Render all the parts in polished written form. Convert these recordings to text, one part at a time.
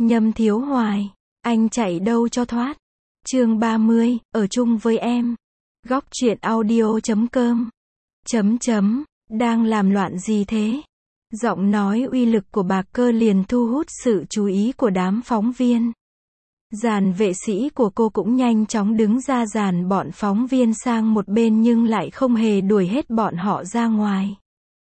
Nhâm Thiếu Hoài, anh chạy đâu cho thoát. Chương 30, ở chung với em. Góc truyện audio.com. Đang làm loạn gì thế? Giọng nói uy lực của Bạc Cơ liền thu hút sự chú ý của đám phóng viên. Dàn vệ sĩ của cô cũng nhanh chóng đứng ra dàn bọn phóng viên sang một bên nhưng lại không hề đuổi hết bọn họ ra ngoài.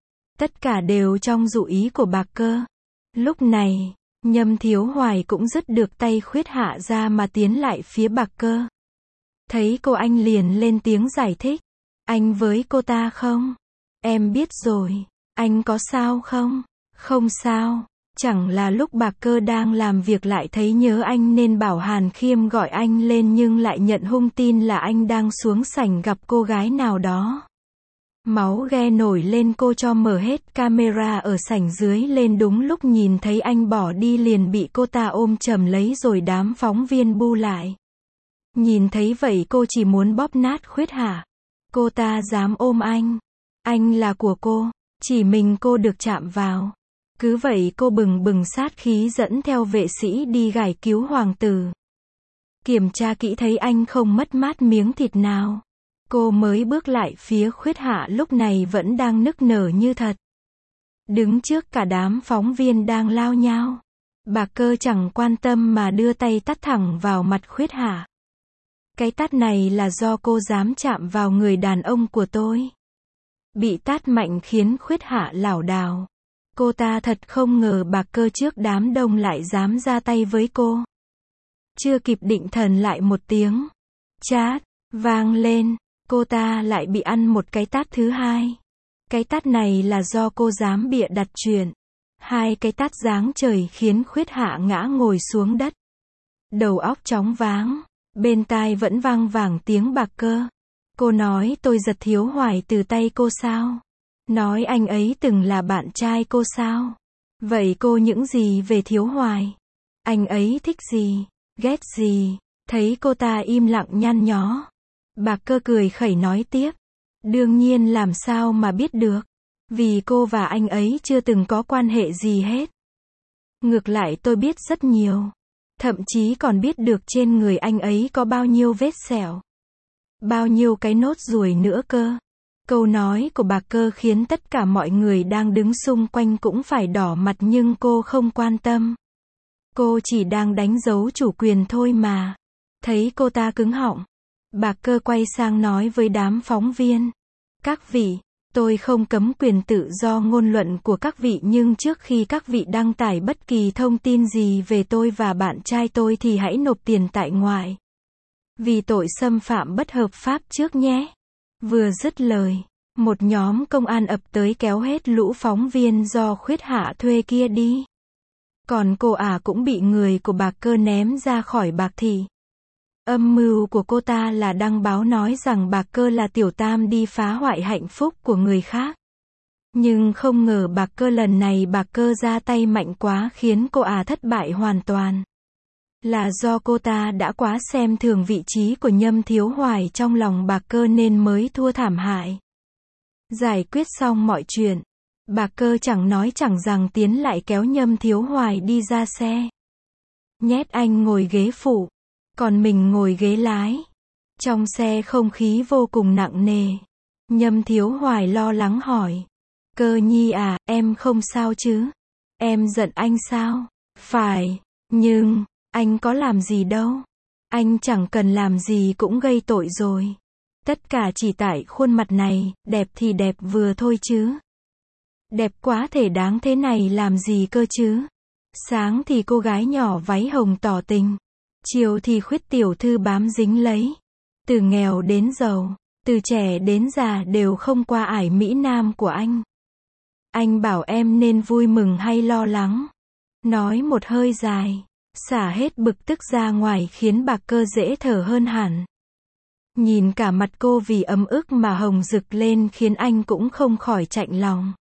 Tất cả đều trong dụ ý của Bạc Cơ. Lúc này, Nhâm Thiếu Hoài cũng dứt được tay Khuyết Hạ ra mà tiến lại phía Bạc Cơ. Thấy cô anh liền lên tiếng giải thích. Anh với cô ta không? Em biết rồi. Anh có sao không? Không sao. Chẳng là lúc Bạc Cơ đang làm việc lại thấy nhớ anh nên bảo Hàn Khiêm gọi anh lên nhưng lại nhận hung tin là anh đang xuống sảnh gặp cô gái nào đó. Máu ghe nổi lên, cô cho mở hết camera ở sảnh dưới lên, đúng lúc nhìn thấy anh bỏ đi liền bị cô ta ôm chầm lấy rồi đám phóng viên bu lại. Nhìn thấy vậy cô chỉ muốn bóp nát Khuyết Hạ. Cô ta dám ôm anh là của cô, chỉ mình cô được chạm vào. Cứ vậy cô bừng bừng sát khí dẫn theo vệ sĩ đi giải cứu hoàng tử. Kiểm tra kỹ thấy anh không mất mát miếng thịt nào. Cô mới bước lại phía Khuyết Hạ lúc này vẫn đang nức nở như thật. Đứng trước cả đám phóng viên đang lao nhao. Bạc Cơ chẳng quan tâm mà đưa tay tát thẳng vào mặt Khuyết Hạ. Cái tát này là do cô dám chạm vào người đàn ông của tôi. Bị tát mạnh khiến Khuyết Hạ lảo đảo. Cô ta thật không ngờ Bạc Cơ trước đám đông lại dám ra tay với cô. Chưa kịp định thần lại một tiếng chát vang lên, cô ta lại bị ăn một cái tát thứ hai. Cái tát này là do cô dám bịa đặt chuyện. Hai cái tát giáng trời khiến Khuyết Hạ ngã ngồi xuống đất. Đầu óc chóng váng, bên tai vẫn vang vẳng tiếng Bạc Cơ. Cô nói tôi giật Thiếu Hoài từ tay cô sao? Nói anh ấy từng là bạn trai cô sao? Vậy cô những gì về Thiếu Hoài? Anh ấy thích gì? Ghét gì? Thấy cô ta im lặng nhăn nhó. Bạc Cơ cười khẩy nói tiếp. Đương nhiên làm sao mà biết được. Vì cô và anh ấy chưa từng có quan hệ gì hết. Ngược lại tôi biết rất nhiều. Thậm chí còn biết được trên người anh ấy có bao nhiêu vết sẹo. Bao nhiêu cái nốt ruồi nữa cơ. Câu nói của Bạc Cơ khiến tất cả mọi người đang đứng xung quanh cũng phải đỏ mặt nhưng cô không quan tâm. Cô chỉ đang đánh dấu chủ quyền thôi mà. Thấy cô ta cứng họng, Bạc Cơ quay sang nói với đám phóng viên. Các vị, tôi không cấm quyền tự do ngôn luận của các vị nhưng trước khi các vị đăng tải bất kỳ thông tin gì về tôi và bạn trai tôi thì hãy nộp tiền tại ngoại. Vì tội xâm phạm bất hợp pháp trước nhé. Vừa dứt lời, một nhóm công an ập tới kéo hết lũ phóng viên do Khuyết Hạ thuê kia đi. Còn cô cũng bị người của Bạc Cơ ném ra khỏi Bạc Thị. Âm mưu của cô ta là đăng báo nói rằng Bạc Cơ là tiểu tam đi phá hoại hạnh phúc của người khác. Nhưng không ngờ Bạc Cơ lần này Bạc Cơ ra tay mạnh quá khiến cô thất bại hoàn toàn. Là do cô ta đã quá xem thường vị trí của Nhâm Thiếu Hoài trong lòng Bạc Cơ nên mới thua thảm hại. Giải quyết xong mọi chuyện, Bạc Cơ chẳng nói chẳng rằng tiến lại kéo Nhâm Thiếu Hoài đi ra xe. Nhét anh ngồi ghế phụ, còn mình ngồi ghế lái. Trong xe không khí vô cùng nặng nề. Nhâm Thiếu Hoài lo lắng hỏi. Cơ Nhi em không sao chứ? Em giận anh sao? Phải, nhưng anh có làm gì đâu. Anh chẳng cần làm gì cũng gây tội rồi. Tất cả chỉ tại khuôn mặt này, đẹp thì đẹp vừa thôi chứ. Đẹp quá thể đáng thế này làm gì cơ chứ. Sáng thì cô gái nhỏ váy hồng tỏ tình. Chiều thì Khuyết tiểu thư bám dính lấy. Từ nghèo đến giàu, từ trẻ đến già đều không qua ải Mỹ Nam của anh. Anh bảo em nên vui mừng hay lo lắng? Nói một hơi dài, xả hết bực tức ra ngoài khiến Bạc Cơ dễ thở hơn hẳn. Nhìn cả mặt cô vì ấm ức mà hồng rực lên khiến anh cũng không khỏi chạnh lòng.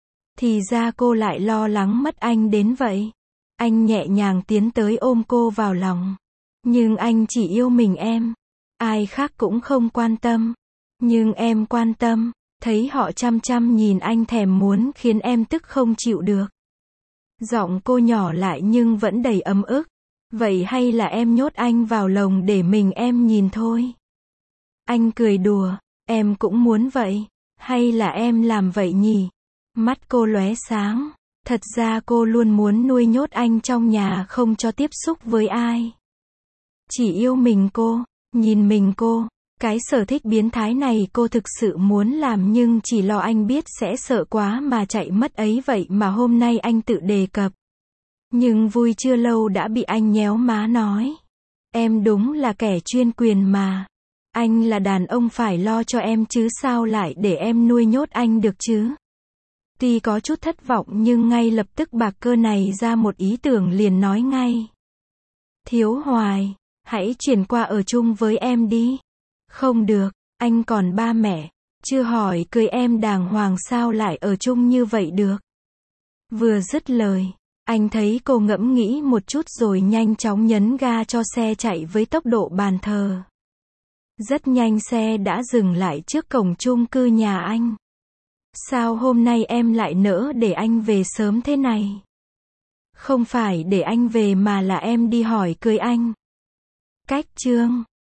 Thì ra cô lại lo lắng mất anh đến vậy. Anh nhẹ nhàng tiến tới ôm cô vào lòng. Nhưng anh chỉ yêu mình em. Ai khác cũng không quan tâm. Nhưng em quan tâm. Thấy họ chăm chăm nhìn anh thèm muốn khiến em tức không chịu được. Giọng cô nhỏ lại nhưng vẫn đầy ấm ức. Vậy hay là em nhốt anh vào lồng để mình em nhìn thôi? Anh cười đùa, em cũng muốn vậy. Hay là em làm vậy nhỉ? Mắt cô lóe sáng. Thật ra cô luôn muốn nuôi nhốt anh trong nhà không cho tiếp xúc với ai. Chỉ yêu mình cô, nhìn mình cô. Cái sở thích biến thái này cô thực sự muốn làm nhưng chỉ lo anh biết sẽ sợ quá mà chạy mất ấy, vậy mà hôm nay anh tự đề cập. Nhưng vui chưa lâu đã bị anh nhéo má nói. Em đúng là kẻ chuyên quyền mà. Anh là đàn ông phải lo cho em chứ sao lại để em nuôi nhốt anh được chứ? Tuy có chút thất vọng nhưng ngay lập tức bạc cơ này ra một ý tưởng liền nói ngay. Thiếu Hoài, hãy chuyển qua ở chung với em đi. Không được, anh còn ba mẹ, chưa hỏi cưới em đàng hoàng sao lại ở chung như vậy được. Vừa dứt lời, anh thấy cô ngẫm nghĩ một chút rồi nhanh chóng nhấn ga cho xe chạy với tốc độ bàn thờ. Rất nhanh xe đã dừng lại trước cổng chung cư nhà anh. Sao hôm nay em lại nỡ để anh về sớm thế này? Không phải để anh về mà là em đi hỏi cưới anh. Cách chương